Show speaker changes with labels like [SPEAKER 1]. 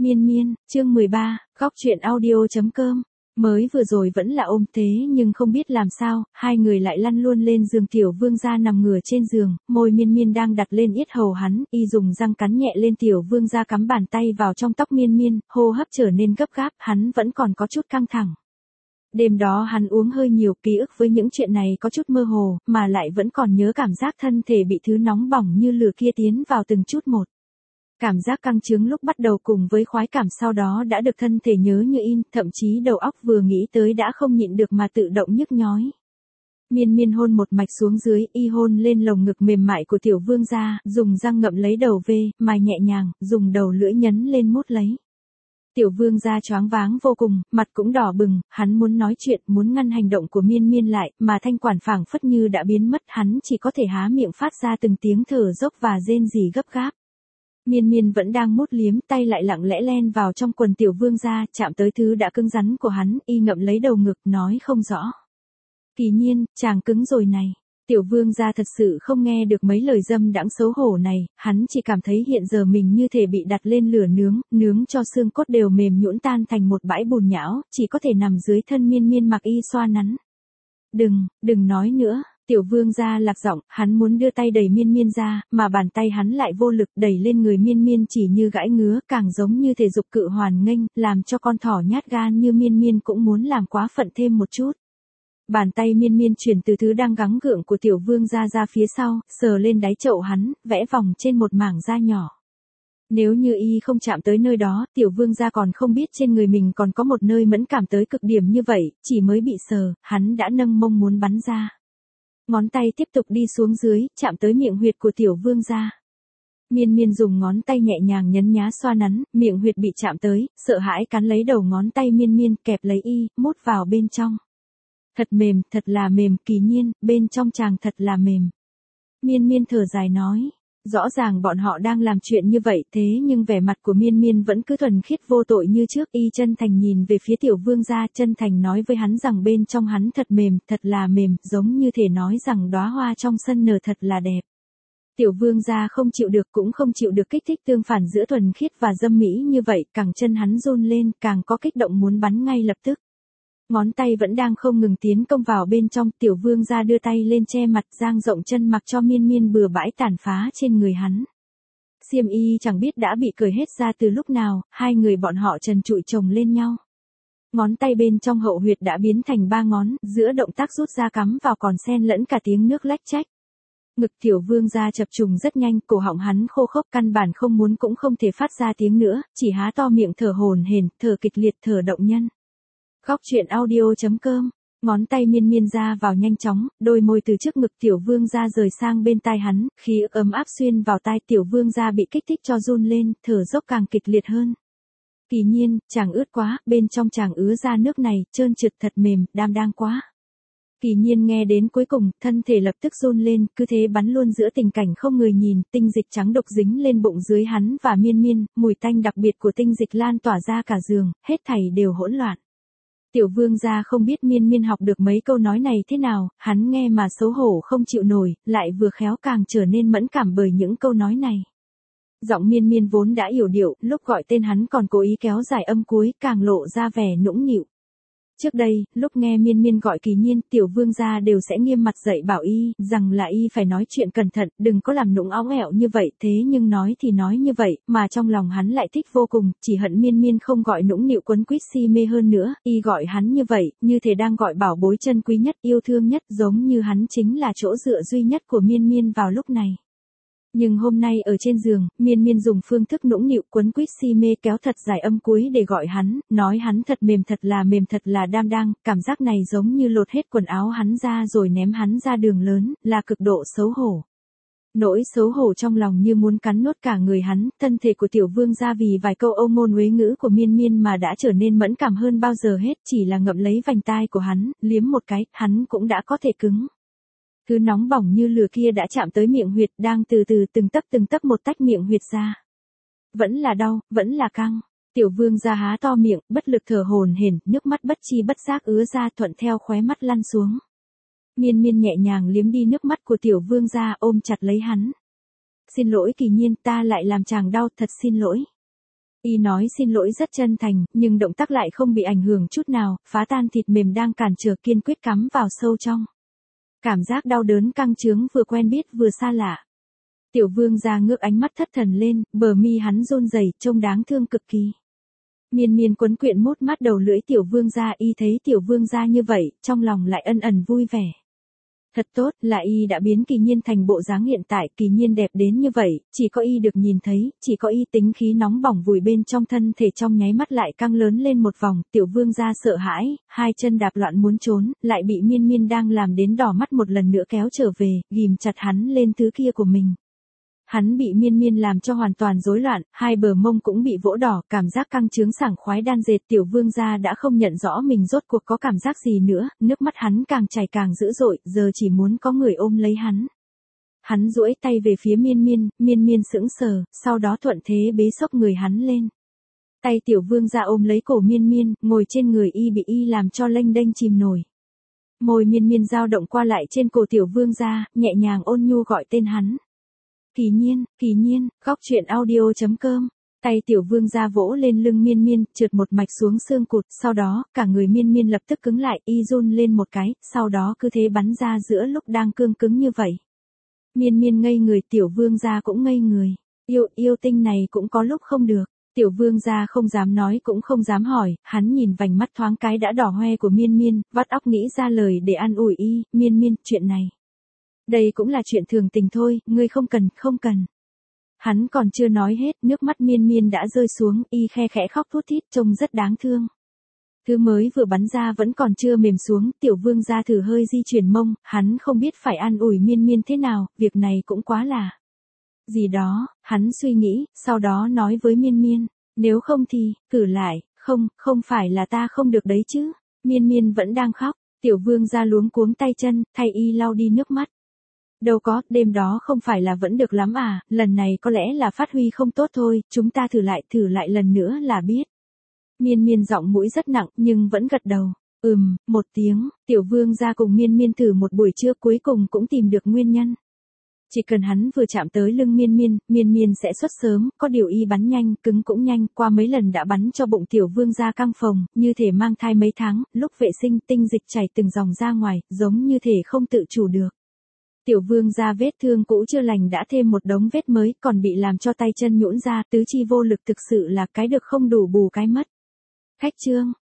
[SPEAKER 1] Miên miên, chương 13, góc truyện audio.com. Mới vừa rồi vẫn là ôm thế nhưng không biết làm sao, hai người lại lăn luôn lên giường. Tiểu vương gia nằm ngửa trên giường, môi miên miên đang đặt lên yết hầu hắn, y dùng răng cắn nhẹ lên. Tiểu vương gia cắm bàn tay vào trong tóc miên miên, hô hấp trở nên gấp gáp, hắn vẫn còn có chút căng thẳng. Đêm đó hắn uống hơi nhiều, ký ức với những chuyện này có chút mơ hồ, mà lại vẫn còn nhớ cảm giác thân thể bị thứ nóng bỏng như lửa kia tiến vào từng chút một. Cảm giác căng trướng lúc bắt đầu cùng với khoái cảm sau đó đã được thân thể nhớ như in, thậm chí đầu óc vừa nghĩ tới đã không nhịn được mà tự động nhức nhói. Miên miên hôn một mạch xuống dưới, y hôn lên lồng ngực mềm mại của tiểu vương gia, dùng răng ngậm lấy đầu về, mài nhẹ nhàng, dùng đầu lưỡi nhấn lên mút lấy. Tiểu vương gia choáng váng vô cùng, mặt cũng đỏ bừng, hắn muốn nói chuyện, muốn ngăn hành động của miên miên lại, mà thanh quản phảng phất như đã biến mất, hắn chỉ có thể há miệng phát ra từng tiếng thở dốc và rên rỉ gấp gáp. Miên miên vẫn đang mút liếm, tay lại lặng lẽ len vào trong quần tiểu vương gia, chạm tới thứ đã cứng rắn của hắn, y ngậm lấy đầu ngực, nói không rõ. Kỳ nhiên, chàng cứng rồi này. Tiểu vương gia thật sự không nghe được mấy lời dâm đãng xấu hổ này, hắn chỉ cảm thấy hiện giờ mình như thể bị đặt lên lửa nướng, nướng cho xương cốt đều mềm nhũn tan thành một bãi bùn nhão, chỉ có thể nằm dưới thân miên miên mặc y xoa nắn. Đừng nói nữa. Tiểu vương gia lạc giọng, hắn muốn đưa tay đẩy miên miên ra, mà bàn tay hắn lại vô lực đẩy lên người miên miên chỉ như gãi ngứa, càng giống như thể dục cự hoàn nghênh, làm cho con thỏ nhát gan như miên miên cũng muốn làm quá phận thêm một chút. Bàn tay miên miên chuyển từ thứ đang gắng gượng của tiểu vương gia ra phía sau, sờ lên đáy chậu hắn, vẽ vòng trên một mảng da nhỏ. Nếu như y không chạm tới nơi đó, tiểu vương gia còn không biết trên người mình còn có một nơi mẫn cảm tới cực điểm như vậy, chỉ mới bị sờ, hắn đã nâng mông muốn bắn ra. Ngón tay tiếp tục đi xuống dưới, chạm tới miệng huyệt của tiểu vương gia. Miên miên dùng ngón tay nhẹ nhàng nhấn nhá xoa nắn, miệng huyệt bị chạm tới, sợ hãi cắn lấy đầu ngón tay miên miên, kẹp lấy y, mút vào bên trong. Thật mềm, thật là mềm, Kỳ nhiên, bên trong chàng thật là mềm. Miên miên thở dài nói. Rõ ràng bọn họ đang làm chuyện như vậy, thế nhưng vẻ mặt của miên miên vẫn cứ thuần khiết vô tội như trước. Y chân thành nhìn về phía tiểu vương gia, chân thành nói với hắn rằng bên trong hắn thật là mềm, giống như thể nói rằng đóa hoa trong sân nở thật là đẹp. Tiểu vương gia không chịu được, cũng không chịu được kích thích tương phản giữa thuần khiết và dâm mỹ như vậy, càng chân hắn run lên, càng có kích động muốn bắn ngay lập tức. Ngón tay vẫn đang không ngừng tiến công vào bên trong, tiểu vương gia đưa tay lên che mặt, dang rộng chân mặc cho miên miên bừa bãi tàn phá trên người hắn. Xiêm y chẳng biết đã bị cởi hết ra từ lúc nào, hai người bọn họ trần trụi chồng lên nhau. Ngón tay bên trong hậu huyệt đã biến thành 3 ngón, giữa động tác rút ra cắm vào còn xen lẫn cả tiếng nước lách chách. Ngực tiểu vương gia chập trùng rất nhanh, cổ họng hắn khô khốc, căn bản không muốn cũng không thể phát ra tiếng nữa, chỉ há to miệng thở hổn hển, thở kịch liệt, thở động nhân. Góc truyện audio.com. Ngón tay miên miên ra vào nhanh chóng, đôi môi từ trước ngực tiểu vương gia rời sang bên tai hắn, khí ấm áp xuyên vào tai. Tiểu vương gia bị kích thích cho run lên, thở dốc càng kịch liệt hơn. Kỳ nhiên, chàng ướt quá, bên trong chàng ứa ra nước này, trơn trượt thật mềm, đang quá. Kỳ nhiên nghe đến cuối cùng, thân thể lập tức run lên, cứ thế bắn luôn giữa tình cảnh không người nhìn, tinh dịch trắng đục dính lên bụng dưới hắn và miên miên, mùi tanh đặc biệt của tinh dịch lan tỏa ra cả giường, hết thảy đều hỗn loạn. Tiểu vương gia không biết miên miên học được mấy câu nói này thế nào, hắn nghe mà xấu hổ không chịu nổi, lại vừa khéo càng trở nên mẫn cảm bởi những câu nói này. Giọng miên miên vốn đã yểu điệu, lúc gọi tên hắn còn cố ý kéo dài âm cuối, càng lộ ra vẻ nũng nịu. Trước đây, lúc nghe miên miên gọi Kỳ nhiên, tiểu vương gia đều sẽ nghiêm mặt dạy bảo y, rằng là y phải nói chuyện cẩn thận, đừng có làm nũng óng ẹo như vậy, thế nhưng nói thì nói như vậy, mà trong lòng hắn lại thích vô cùng, chỉ hận miên miên không gọi nũng nịu quấn quýt si mê hơn nữa, y gọi hắn như vậy, như thể đang gọi bảo bối chân quý nhất, yêu thương nhất, giống như hắn chính là chỗ dựa duy nhất của miên miên vào lúc này. Nhưng hôm nay ở trên giường, miên miên dùng phương thức nũng nịu quấn quýt si mê kéo thật dài âm cuối để gọi hắn, nói hắn thật mềm, thật là đang, cảm giác này giống như lột hết quần áo hắn ra rồi ném hắn ra đường lớn, là cực độ xấu hổ. Nỗi xấu hổ trong lòng như muốn cắn nuốt cả người hắn, thân thể của tiểu vương gia vì vài câu âu ngôn uế ngữ của miên miên mà đã trở nên mẫn cảm hơn bao giờ hết, chỉ là ngậm lấy vành tai của hắn, liếm một cái, hắn cũng đã có thể cứng. Thứ nóng bỏng như lửa kia đã chạm tới miệng huyệt, đang từ từ từng tấc một tách miệng huyệt ra. Vẫn là đau, vẫn là căng. Tiểu vương gia há to miệng, bất lực thở hổn hển, nước mắt bất chi bất giác ứa ra thuận theo khóe mắt lăn xuống. Miên miên nhẹ nhàng liếm đi nước mắt của tiểu vương gia, ôm chặt lấy hắn. Xin lỗi Kỳ nhiên, ta lại làm chàng đau, thật xin lỗi. Y nói xin lỗi rất chân thành, nhưng động tác lại không bị ảnh hưởng chút nào, phá tan thịt mềm đang cản trở kiên quyết cắm vào sâu trong. Cảm giác đau đớn căng trướng vừa quen biết vừa xa lạ. Tiểu vương gia ngước ánh mắt thất thần lên, bờ mi hắn run rẩy, trông đáng thương cực kỳ. Miên miên quấn quyện mốt mát đầu lưỡi tiểu vương gia, y thấy tiểu vương gia như vậy, trong lòng lại ân ẩn vui vẻ. Thật tốt, là y đã biến Kỳ Nhiên thành bộ dáng hiện tại, Kỳ Nhiên đẹp đến như vậy, chỉ có y được nhìn thấy, chỉ có y tính khí nóng bỏng vùi bên trong thân thể trong nháy mắt lại căng lớn lên một vòng, tiểu vương gia sợ hãi, hai chân đạp loạn muốn trốn, lại bị miên miên đang làm đến đỏ mắt một lần nữa kéo trở về, ghìm chặt hắn lên thứ kia của mình. Hắn bị miên miên làm cho hoàn toàn rối loạn, hai bờ mông cũng bị vỗ đỏ, cảm giác căng trướng sảng khoái đan dệt, tiểu vương gia đã không nhận rõ mình rốt cuộc có cảm giác gì nữa, nước mắt hắn càng chảy càng dữ dội, giờ chỉ muốn có người ôm lấy hắn. Hắn duỗi tay về phía miên miên sững sờ, sau đó thuận thế bế xốc người hắn lên. Tay tiểu vương gia ôm lấy cổ miên miên, ngồi trên người y bị y làm cho lênh đênh chìm nổi. Môi miên miên dao động qua lại trên cổ tiểu vương gia, nhẹ nhàng ôn nhu gọi tên hắn. Kỳ nhiên, góc truyện audio.com. Tay tiểu vương gia vỗ lên lưng miên miên, trượt một mạch xuống xương cụt, sau đó, cả người miên miên lập tức cứng lại, y run lên một cái, sau đó cứ thế bắn ra giữa lúc đang cương cứng như vậy. Miên miên ngây người, tiểu vương gia cũng ngây người. Yêu tinh này cũng có lúc không được. Tiểu vương gia không dám nói cũng không dám hỏi, hắn nhìn vành mắt thoáng cái đã đỏ hoe của miên miên, vắt óc nghĩ ra lời để an ủi y, miên, chuyện này. Đây cũng là chuyện thường tình thôi, ngươi không cần. Hắn còn chưa nói hết, nước mắt miên miên đã rơi xuống, y khe khẽ khóc thút thít, trông rất đáng thương. Thứ mới vừa bắn ra vẫn còn chưa mềm xuống, tiểu vương gia thử hơi di chuyển mông, hắn không biết phải an ủi miên miên thế nào, việc này cũng quá là gì đó, hắn suy nghĩ, sau đó nói với miên miên, nếu không thì, thử lại, không phải là ta không được đấy chứ. Miên miên vẫn đang khóc, tiểu vương gia luống cuống tay chân, thay y lau đi nước mắt. Đâu có, đêm đó không phải là vẫn được lắm à, lần này có lẽ là phát huy không tốt thôi, chúng ta thử lại lần nữa là biết. Miên miên giọng mũi rất nặng nhưng vẫn gật đầu. Một tiếng, tiểu vương gia cùng miên miên thử một buổi trưa cuối cùng cũng tìm được nguyên nhân. Chỉ cần hắn vừa chạm tới lưng miên miên sẽ xuất sớm, có điều y bắn nhanh, cứng cũng nhanh, qua mấy lần đã bắn cho bụng tiểu vương gia căng phồng, như thể mang thai mấy tháng, lúc vệ sinh tinh dịch chảy từng dòng ra ngoài, giống như thể không tự chủ được. Tiểu vương gia vết thương cũ chưa lành đã thêm một đống vết mới, còn bị làm cho tay chân nhũn ra, tứ chi vô lực thực sự là cái được không đủ bù cái mất. Khách trương,